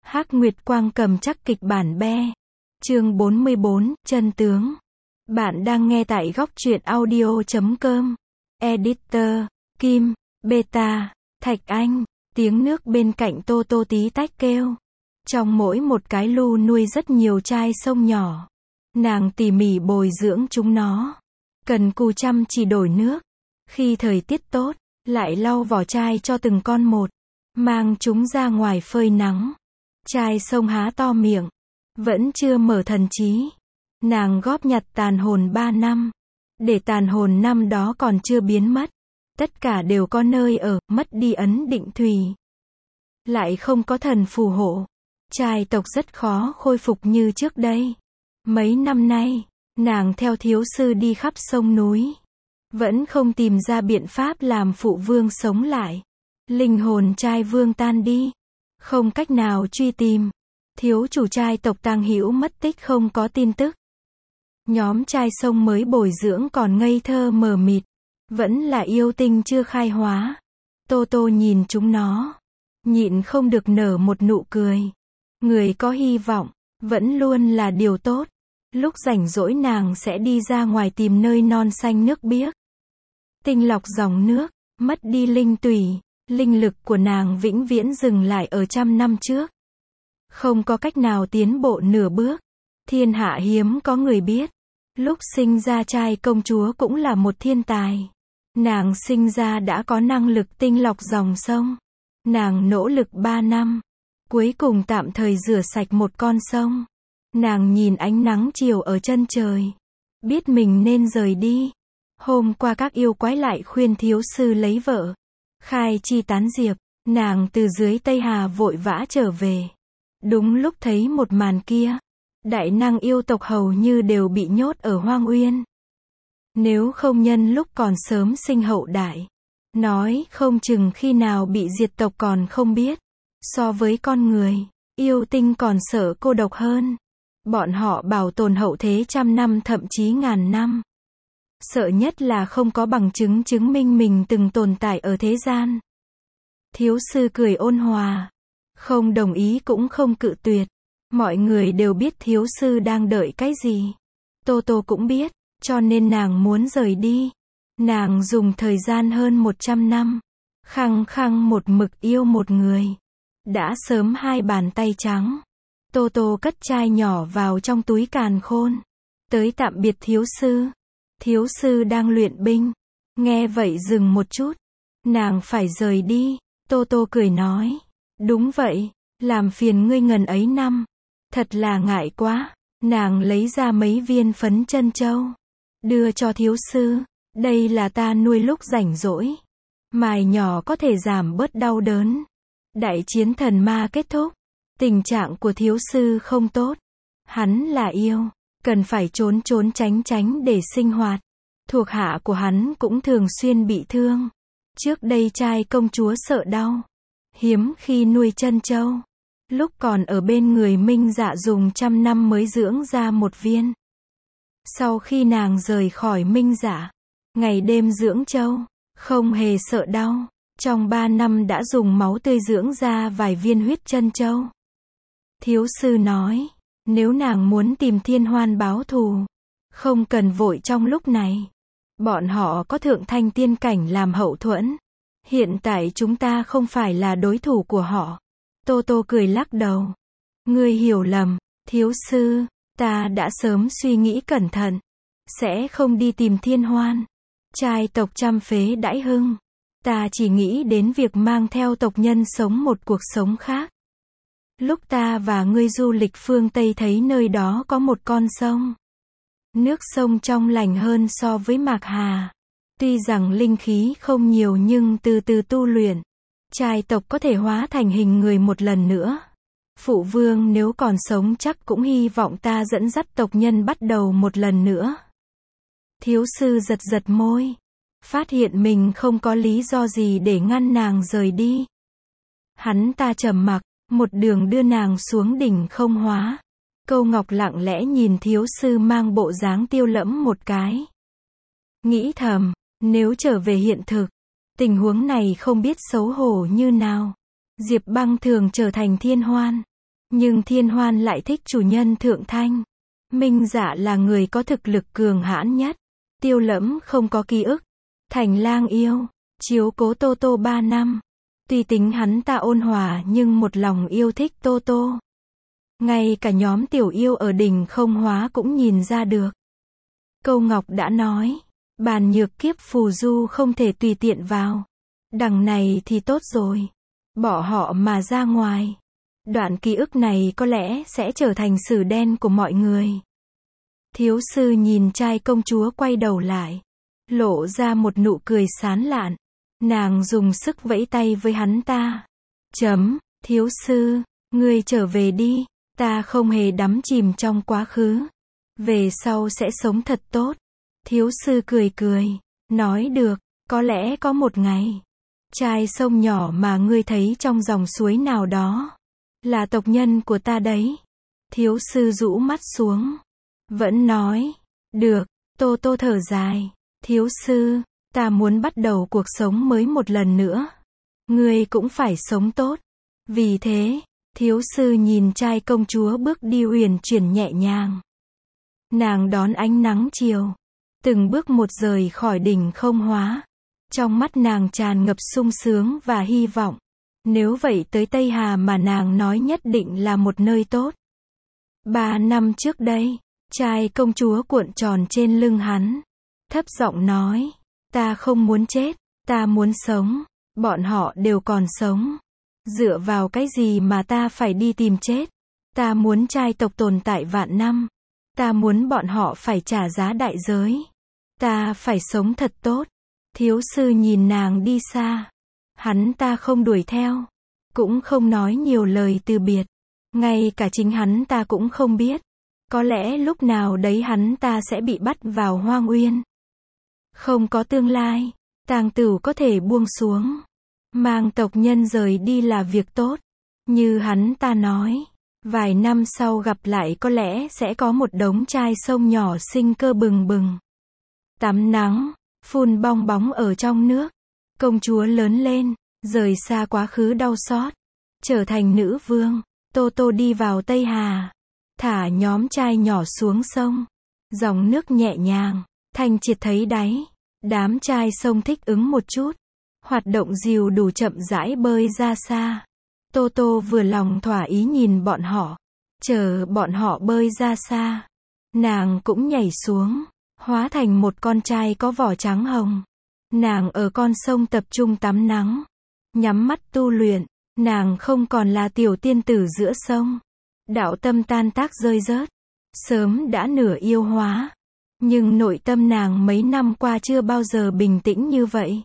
Hắc Nguyệt Quang cầm chắc kịch bản be. Chương 44, chân tướng. Bạn đang nghe tại góc truyện audio.com. Editor, Kim, Beta, Thạch Anh. Tiếng nước bên cạnh Tô Tô tí tách kêu. Trong mỗi một cái lu nuôi rất nhiều chai sông nhỏ. Nàng tỉ mỉ bồi dưỡng chúng nó. Cần cù chăm chỉ đổi nước. Khi thời tiết tốt, lại lau vỏ chai cho từng con một. Mang chúng ra ngoài phơi nắng. Chai sông há to miệng. Vẫn chưa mở thần trí. Nàng góp nhặt tàn hồn 3 năm. Để tàn hồn năm đó còn chưa biến mất. Tất cả đều có nơi ở, mất đi ấn định thủy. Lại không có thần phù hộ. Trai tộc rất khó khôi phục như trước đây. Mấy năm nay, nàng theo thiếu sư đi khắp sông núi. Vẫn không tìm ra biện pháp làm phụ vương sống lại. Linh hồn trai vương tan đi. Không cách nào truy tìm. Thiếu chủ trai tộc Tang Hữu mất tích không có tin tức. Nhóm trai sông mới bồi dưỡng còn ngây thơ mờ mịt. Vẫn là yêu tinh chưa khai hóa. Tô Tô nhìn chúng nó. Nhịn không được nở một nụ cười. Người có hy vọng, vẫn luôn là điều tốt. Lúc rảnh rỗi nàng sẽ đi ra ngoài tìm nơi non xanh nước biếc. Tinh lọc dòng nước, mất đi linh tủy. Linh lực của nàng vĩnh viễn dừng lại ở 100 năm trước. Không có cách nào tiến bộ nửa bước. Thiên hạ hiếm có người biết. Lúc sinh ra trai công chúa cũng là một thiên tài. Nàng sinh ra đã có năng lực tinh lọc dòng sông. Nàng nỗ lực 3 năm. Cuối cùng tạm thời rửa sạch một con sông. Nàng nhìn ánh nắng chiều ở chân trời. Biết mình nên rời đi. Hôm qua các yêu quái lại khuyên thiếu sư lấy vợ. Khai chi tán diệp. Nàng từ dưới Tây Hà vội vã trở về. Đúng lúc thấy một màn kia. Đại năng yêu tộc hầu như đều bị nhốt ở Hoang Uyên. Nếu không nhân lúc còn sớm sinh hậu đại. Nói không chừng khi nào bị diệt tộc còn không biết. So với con người, yêu tinh còn sợ cô độc hơn. Bọn họ bảo tồn hậu thế 100 năm thậm chí ngàn năm. Sợ nhất là không có bằng chứng chứng minh mình từng tồn tại ở thế gian. Thiếu sư cười ôn hòa. Không đồng ý cũng không cự tuyệt. Mọi người đều biết thiếu sư đang đợi cái gì. Tô Tô cũng biết, cho nên nàng muốn rời đi. Nàng dùng thời gian hơn 100 năm. Khăng khăng một mực yêu một người. Đã sớm hai bàn tay trắng. Tô Tô cất chai nhỏ vào trong túi càn khôn. Tới tạm biệt thiếu sư. Thiếu sư đang luyện binh. Nghe vậy dừng một chút. Nàng phải rời đi. Tô Tô cười nói. Đúng vậy, làm phiền ngươi ngần ấy năm. Thật là ngại quá. Nàng lấy ra mấy viên phấn chân châu. Đưa cho thiếu sư. Đây là ta nuôi lúc rảnh rỗi. Mài nhỏ có thể giảm bớt đau đớn. Đại chiến thần ma kết thúc. Tình trạng của thiếu sư không tốt. Hắn là yêu. Cần phải trốn trốn tránh tránh để sinh hoạt. Thuộc hạ của hắn cũng thường xuyên bị thương. Trước đây trai công chúa sợ đau. Hiếm khi nuôi chân châu. Lúc còn ở bên người Minh Dạ dùng 100 năm mới dưỡng ra một viên. Sau khi nàng rời khỏi Minh Dạ, ngày đêm dưỡng châu, không hề sợ đau. Trong 3 năm đã dùng máu tươi dưỡng ra vài viên huyết chân châu. Thiếu sư nói, nếu nàng muốn tìm Thiên Hoan báo thù, không cần vội trong lúc này. Bọn họ có thượng thanh tiên cảnh làm hậu thuẫn. Hiện tại chúng ta không phải là đối thủ của họ. Tô Tô cười lắc đầu. Ngươi hiểu lầm, thiếu sư, ta đã sớm suy nghĩ cẩn thận. Sẽ không đi tìm Thiên Hoan. Trai tộc trăm phế đãi hưng. Ta chỉ nghĩ đến việc mang theo tộc nhân sống một cuộc sống khác. Lúc ta và ngươi du lịch phương Tây thấy nơi đó có một con sông. Nước sông trong lành hơn so với Mạc Hà. Tuy rằng linh khí không nhiều nhưng từ từ tu luyện. Trai tộc có thể hóa thành hình người một lần nữa. Phụ vương nếu còn sống chắc cũng hy vọng ta dẫn dắt tộc nhân bắt đầu một lần nữa. Thiếu sư giật giật môi. Phát hiện mình không có lý do gì để ngăn nàng rời đi. Hắn ta trầm mặc, một đường đưa nàng xuống đỉnh không hóa. Câu Ngọc lặng lẽ nhìn thiếu sư mang bộ dáng tiêu lẫm một cái. Nghĩ thầm, nếu trở về hiện thực, tình huống này không biết xấu hổ như nào. Diệp Băng thường trở thành Thiên Hoan. Nhưng Thiên Hoan lại thích chủ nhân Thượng Thanh. Minh Dạ là người có thực lực cường hãn nhất. Tiêu Lẫm không có ký ức. Thành Lang yêu, chiếu cố Tô Tô 3 năm. Tuy tính hắn ta ôn hòa nhưng một lòng yêu thích Tô Tô. Ngay cả nhóm tiểu yêu ở đỉnh Không Hóa cũng nhìn ra được. Câu Ngọc đã nói, bàn nhược kiếp phù du không thể tùy tiện vào. Đằng này thì tốt rồi. Bỏ họ mà ra ngoài. Đoạn ký ức này có lẽ sẽ trở thành sử đen của mọi người. Thiếu sư nhìn trai công chúa quay đầu lại. Lộ ra một nụ cười sán lạn. Nàng dùng sức vẫy tay với hắn ta. Thiếu sư, ngươi trở về đi. Ta không hề đắm chìm trong quá khứ. Về sau sẽ sống thật tốt. Thiếu sư cười cười. Nói được, có lẽ có một ngày. Trai sông nhỏ mà ngươi thấy trong dòng suối nào đó. Là tộc nhân của ta đấy. Thiếu sư rũ mắt xuống. Vẫn nói. Được, Tô Tô thở dài. Thiếu sư, ta muốn bắt đầu cuộc sống mới một lần nữa. Ngươi cũng phải sống tốt. Vì thế, thiếu sư nhìn trai công chúa bước đi uyển chuyển nhẹ nhàng. Nàng đón ánh nắng chiều. Từng bước một rời khỏi đỉnh Không Hóa. Trong mắt nàng tràn ngập sung sướng và hy vọng. Nếu vậy tới Tây Hà mà nàng nói nhất định là một nơi tốt. 3 năm trước đây, trai công chúa cuộn tròn trên lưng hắn. Thấp giọng nói, ta không muốn chết, ta muốn sống. Bọn họ đều còn sống. Dựa vào cái gì mà ta phải đi tìm chết? Ta muốn trai tộc tồn tại vạn năm. Ta muốn bọn họ phải trả giá đại giới. Ta phải sống thật tốt. Thiếu sư nhìn nàng đi xa. Hắn ta không đuổi theo. Cũng không nói nhiều lời từ biệt. Ngay cả chính hắn ta cũng không biết. Có lẽ lúc nào đấy hắn ta sẽ bị bắt vào Hoang Uyên. Không có tương lai. Tang Tửu có thể buông xuống. Mang tộc nhân rời đi là việc tốt. Như hắn ta nói. Vài năm sau gặp lại có lẽ sẽ có một đống trai sông nhỏ sinh cơ bừng bừng. Tắm nắng. Phun bong bóng ở trong nước. Công chúa lớn lên. Rời xa quá khứ đau xót. Trở thành nữ vương. Tô Tô đi vào Tây Hà. Thả nhóm trai nhỏ xuống sông. Dòng nước nhẹ nhàng. Thanh triệt thấy đáy. Đám trai sông thích ứng một chút. Hoạt động dìu đủ chậm rãi bơi ra xa. Tô Tô vừa lòng thỏa ý nhìn bọn họ. Chờ bọn họ bơi ra xa. Nàng cũng nhảy xuống. Hóa thành một con trai có vỏ trắng hồng. Nàng ở con sông tập trung tắm nắng. Nhắm mắt tu luyện. Nàng không còn là tiểu tiên tử giữa sông. Đạo tâm tan tác rơi rớt. Sớm đã nửa yêu hóa. Nhưng nội tâm nàng mấy năm qua chưa bao giờ bình tĩnh như vậy.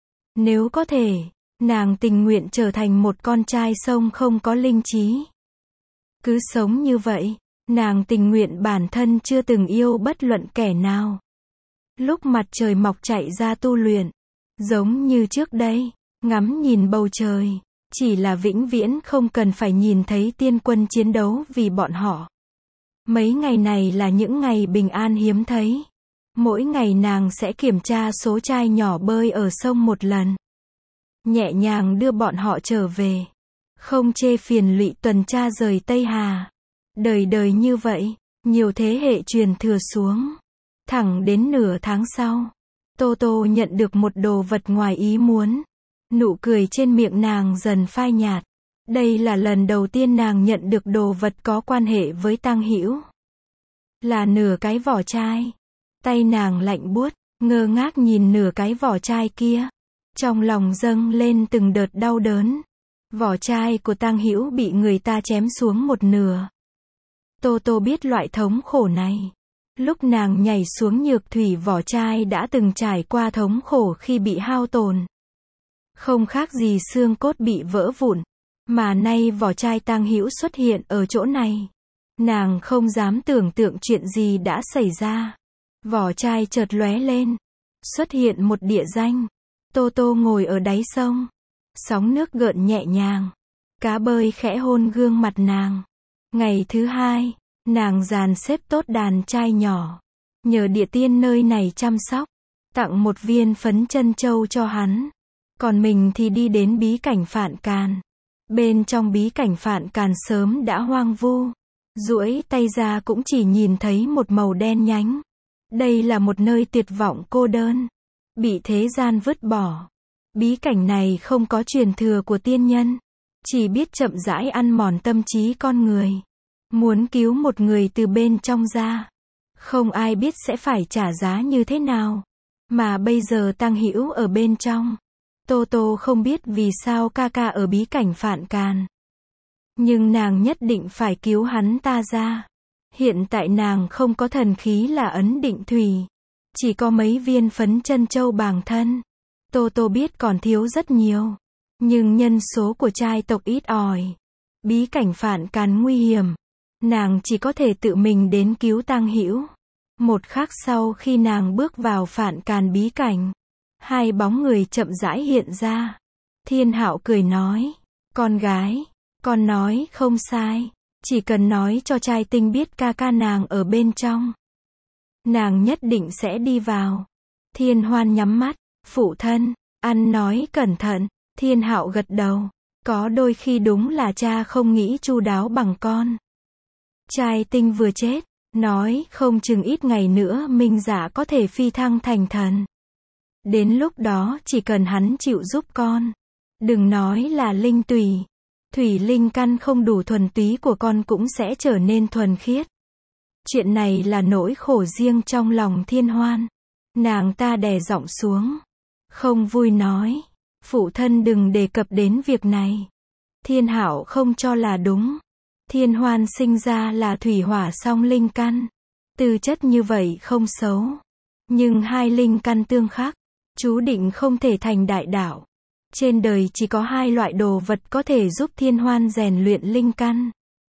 Nếu có thể, nàng tình nguyện trở thành một con trai sông không có linh trí. Cứ sống như vậy, nàng tình nguyện bản thân chưa từng yêu bất luận kẻ nào. Lúc mặt trời mọc chạy ra tu luyện. Giống như trước đây, ngắm nhìn bầu trời. Chỉ là vĩnh viễn không cần phải nhìn thấy tiên quân chiến đấu vì bọn họ. Mấy ngày này là những ngày bình an hiếm thấy. Mỗi ngày nàng sẽ kiểm tra số trai nhỏ bơi ở sông một lần. Nhẹ nhàng đưa bọn họ trở về. Không chê phiền lụy tuần tra rời Tây Hà. Đời đời như vậy, nhiều thế hệ truyền thừa xuống. Thẳng đến nửa tháng sau, Tô Tô nhận được một đồ vật ngoài ý muốn. Nụ cười trên miệng nàng dần phai nhạt. Đây là lần đầu tiên nàng nhận được đồ vật có quan hệ với Tăng Hữu. Là nửa cái vỏ chai. Tay nàng lạnh buốt, ngơ ngác nhìn nửa cái vỏ chai kia. Trong lòng dâng lên từng đợt đau đớn. Vỏ chai của Tăng Hữu bị người ta chém xuống một nửa. Tô Tô biết loại thống khổ này. Lúc nàng nhảy xuống nhược thủy vỏ chai đã từng trải qua thống khổ khi bị hao tổn. Không khác gì xương cốt bị vỡ vụn. Mà nay vỏ chai Tăng Hữu xuất hiện ở chỗ này. Nàng không dám tưởng tượng chuyện gì đã xảy ra. Vỏ chai chợt lóe lên. Xuất hiện một địa danh. Tô Tô ngồi ở đáy sông. Sóng nước gợn nhẹ nhàng. Cá bơi khẽ hôn gương mặt nàng. Ngày thứ hai, nàng dàn xếp tốt đàn trai nhỏ. Nhờ địa tiên nơi này chăm sóc. Tặng một viên phấn chân châu cho hắn. Còn mình thì đi đến bí cảnh Phạn Càn. Bên trong bí cảnh Phạn Càn sớm đã hoang vu. Duỗi tay ra cũng chỉ nhìn thấy một màu đen nhánh. Đây là một nơi tuyệt vọng cô đơn. Bị thế gian vứt bỏ. Bí cảnh này không có truyền thừa của tiên nhân. Chỉ biết chậm rãi ăn mòn tâm trí con người. Muốn cứu một người từ bên trong ra. Không ai biết sẽ phải trả giá như thế nào. Mà bây giờ Tăng Hữu ở bên trong. Tô Tô không biết vì sao ca ca ở bí cảnh Phạn Càn. Nhưng nàng nhất định phải cứu hắn ta ra. Hiện tại nàng không có thần khí là ấn định thủy. Chỉ có mấy viên phấn chân châu bàng thân. Tô Tô biết còn thiếu rất nhiều. Nhưng nhân số của trai tộc ít ỏi. Bí cảnh Phạn Càn nguy hiểm. Nàng chỉ có thể tự mình đến cứu Tăng Hữu. Một khắc sau khi nàng bước vào Phạn Càn bí cảnh. Hai bóng người chậm rãi hiện ra. Thiên Hạo cười nói. Con gái. Con nói không sai. Chỉ cần nói cho trai tinh biết ca ca nàng ở bên trong. Nàng nhất định sẽ đi vào. Thiên Hoan nhắm mắt. Phụ thân. Ăn nói cẩn thận. Thiên Hạo gật đầu. Có đôi khi đúng là cha không nghĩ chu đáo bằng con. Trai tinh vừa chết. Nói không chừng ít ngày nữa Minh Dạ có thể phi thăng thành thần. Đến lúc đó chỉ cần hắn chịu giúp con. Đừng nói là linh tùy. Thủy linh căn không đủ thuần túy của con cũng sẽ trở nên thuần khiết. Chuyện này là nỗi khổ riêng trong lòng Thiên Hoan. Nàng ta đè giọng xuống. Không vui nói. Phụ thân đừng đề cập đến việc này. Thiên Hạo không cho là đúng. Thiên Hoan sinh ra là thủy hỏa song linh căn. Tư chất như vậy không xấu. Nhưng hai linh căn tương khắc. Chú định không thể thành đại đạo. Trên đời chỉ có hai loại đồ vật có thể giúp Thiên Hoan rèn luyện linh căn.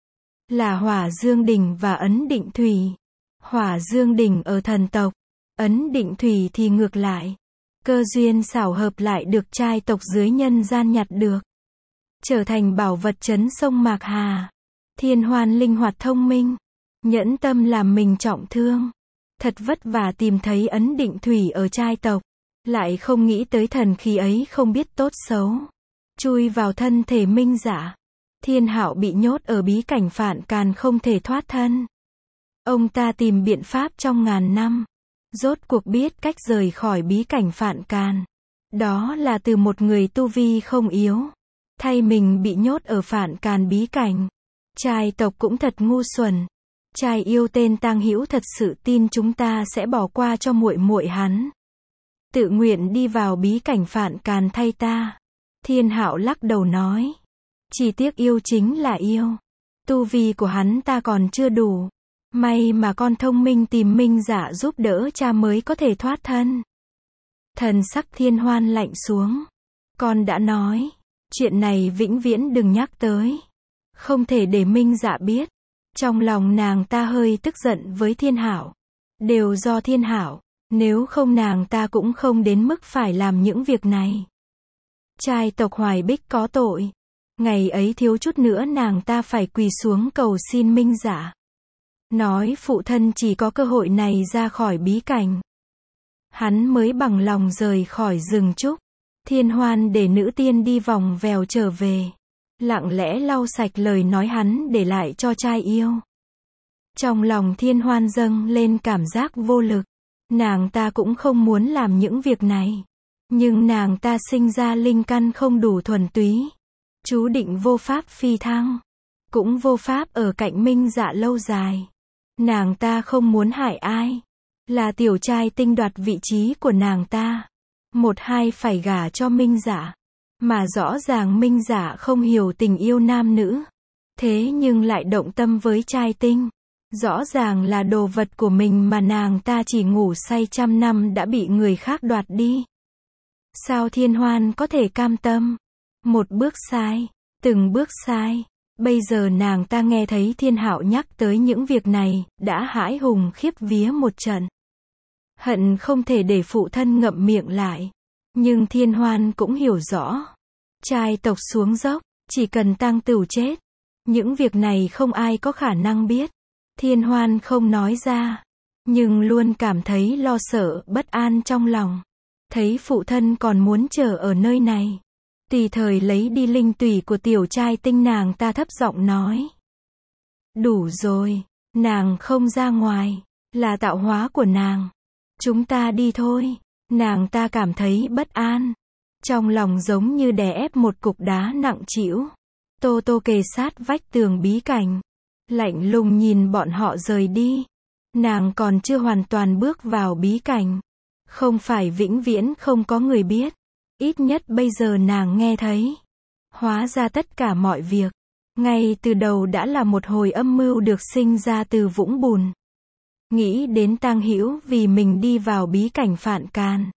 Là hỏa dương đỉnh và ấn định thủy. Hỏa dương đỉnh ở thần tộc. Ấn định thủy thì ngược lại. Cơ duyên xảo hợp lại được trai tộc dưới nhân gian nhặt được. Trở thành bảo vật trấn sông Mạc Hà. Thiên Hoan linh hoạt thông minh. Nhẫn tâm làm mình trọng thương. Thật vất vả tìm thấy ấn định thủy ở trai tộc. Lại không nghĩ tới thần khí ấy không biết tốt xấu. Chui vào thân thể Minh Dạ. Thiên Hạo bị nhốt ở bí cảnh Phạn Càn không thể thoát thân. Ông ta tìm biện pháp trong ngàn năm. Rốt cuộc biết cách rời khỏi bí cảnh Phạn Càn. Đó là từ một người tu vi không yếu. Thay mình bị nhốt ở Phạn Càn bí cảnh. Trai tộc cũng thật ngu xuẩn. Trai yêu tên Tang Hữu thật sự tin chúng ta sẽ bỏ qua cho muội muội hắn. Tự nguyện đi vào bí cảnh Phạn Càn thay ta. Thiên Hạo lắc đầu nói. Chỉ tiếc yêu chính là yêu. Tu vi của hắn ta còn chưa đủ. May mà con thông minh tìm Minh Dạ giúp đỡ cha mới có thể thoát thân. Thần sắc Thiên Hoan lạnh xuống. Con đã nói. Chuyện này vĩnh viễn đừng nhắc tới. Không thể để Minh Dạ biết. Trong lòng nàng ta hơi tức giận với Thiên Hạo. Đều do Thiên Hạo. Nếu không nàng ta cũng không đến mức phải làm những việc này. Trai tộc Hoài Bích có tội. Ngày ấy thiếu chút nữa nàng ta phải quỳ xuống cầu xin Minh Dạ. Nói phụ thân chỉ có cơ hội này ra khỏi bí cảnh. Hắn mới bằng lòng rời khỏi rừng trúc. Thiên Hoan để nữ tiên đi vòng vèo trở về. Lặng lẽ lau sạch lời nói hắn để lại cho trai yêu. Trong lòng Thiên Hoan dâng lên cảm giác vô lực. Nàng ta cũng không muốn làm những việc này. Nhưng nàng ta sinh ra linh căn không đủ thuần túy. Chú định vô pháp phi thăng. Cũng vô pháp ở cạnh Minh Dạ lâu dài. Nàng ta không muốn hại ai. Là tiểu trai tinh đoạt vị trí của nàng ta. Một hai phải gả cho Minh Dạ. Mà rõ ràng Minh Dạ không hiểu tình yêu nam nữ. Thế nhưng lại động tâm với trai tinh. Rõ ràng là đồ vật của mình mà nàng ta chỉ ngủ say trăm năm đã bị người khác đoạt đi. Sao Thiên Hoan có thể cam tâm? Một bước sai, từng bước sai. Bây giờ nàng ta nghe thấy Thiên Hạo nhắc tới những việc này, đã hãi hùng khiếp vía một trận. Hận không thể để phụ thân ngậm miệng lại. Nhưng Thiên Hoan cũng hiểu rõ. Trai tộc xuống dốc, chỉ cần Tang Tửu chết. Những việc này không ai có khả năng biết. Thiên Hoan không nói ra. Nhưng luôn cảm thấy lo sợ, bất an trong lòng. Thấy phụ thân còn muốn chờ ở nơi này. Tùy thời lấy đi linh tủy của tiểu trai tinh, nàng ta thấp giọng nói. Đủ rồi, nàng không ra ngoài, là tạo hóa của nàng. Chúng ta đi thôi. Nàng ta cảm thấy bất an. Trong lòng giống như đè ép một cục đá nặng trĩu. Tô Tô kề sát vách tường bí cảnh. Lạnh lùng nhìn bọn họ rời đi. Nàng còn chưa hoàn toàn bước vào bí cảnh. Không phải vĩnh viễn không có người biết. Ít nhất bây giờ nàng nghe thấy. Hóa ra tất cả mọi việc, ngay từ đầu đã là một hồi âm mưu được sinh ra từ vũng bùn. Nghĩ đến Tang Hữu vì mình đi vào bí cảnh phản can.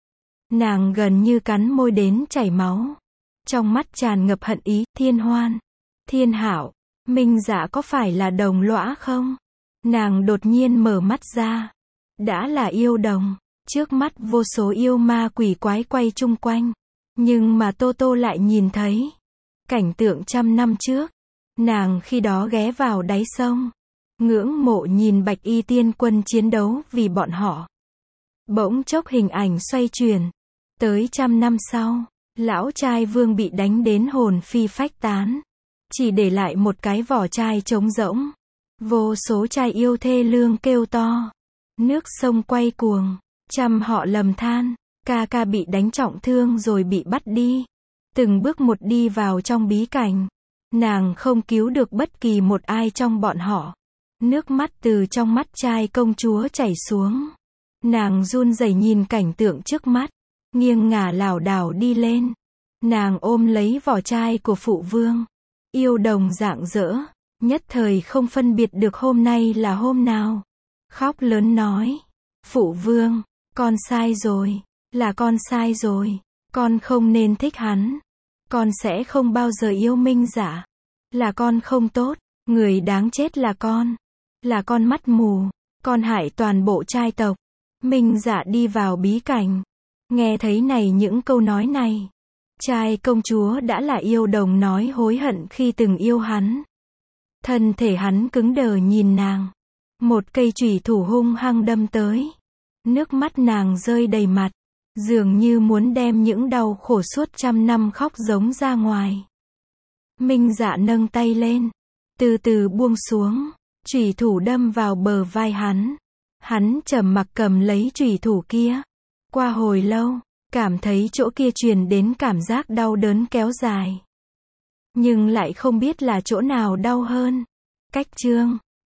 Nàng gần như cắn môi đến chảy máu. Trong mắt tràn ngập hận ý, Thiên Hoan, Thiên Hạo, Minh Dạ có phải là đồng lõa không? Nàng đột nhiên mở mắt ra. Đã là yêu đồng. Trước mắt vô số yêu ma quỷ quái quay chung quanh. Nhưng mà Tô Tô lại nhìn thấy cảnh tượng trăm năm trước. Nàng khi đó ghé vào đáy sông. Ngưỡng mộ nhìn Bạch Y Tiên Quân chiến đấu vì bọn họ. Bỗng chốc hình ảnh xoay chuyển. Tới trăm năm sau, lão trai vương bị đánh đến hồn phi phách tán. Chỉ để lại một cái vỏ chai trống rỗng. Vô số trai yêu thê lương kêu to. Nước sông quay cuồng. Trăm họ lầm than. Ca ca bị đánh trọng thương rồi bị bắt đi. Từng bước một đi vào trong bí cảnh. Nàng không cứu được bất kỳ một ai trong bọn họ. Nước mắt từ trong mắt trai công chúa chảy xuống. Nàng run rẩy nhìn cảnh tượng trước mắt. Nghiêng ngả lảo đảo đi lên. Nàng ôm lấy vỏ chai của phụ vương. Yêu đồng rạng rỡ. Nhất thời không phân biệt được hôm nay là hôm nào. Khóc lớn nói. Phụ vương, con sai rồi. Là con sai rồi. Con không nên thích hắn. Con sẽ không bao giờ yêu Minh Dạ. Là con không tốt. Người đáng chết là con. Là con mắt mù. Con hại toàn bộ trai tộc. Minh Dạ đi vào bí cảnh. Nghe thấy những câu nói này. Trai công chúa đã là yêu đồng nói hối hận khi từng yêu hắn. Thân thể hắn cứng đờ nhìn nàng. Một cây chủy thủ hung hăng đâm tới. Nước mắt nàng rơi đầy mặt. Dường như muốn đem những đau khổ suốt trăm năm khóc giống ra ngoài. Minh Dạ nâng tay lên. Từ từ buông xuống. Chủy thủ đâm vào bờ vai hắn. Hắn trầm mặc cầm lấy chủy thủ kia. Qua hồi lâu, cảm thấy chỗ kia truyền đến cảm giác đau đớn kéo dài. Nhưng lại không biết là chỗ nào đau hơn. Cách chương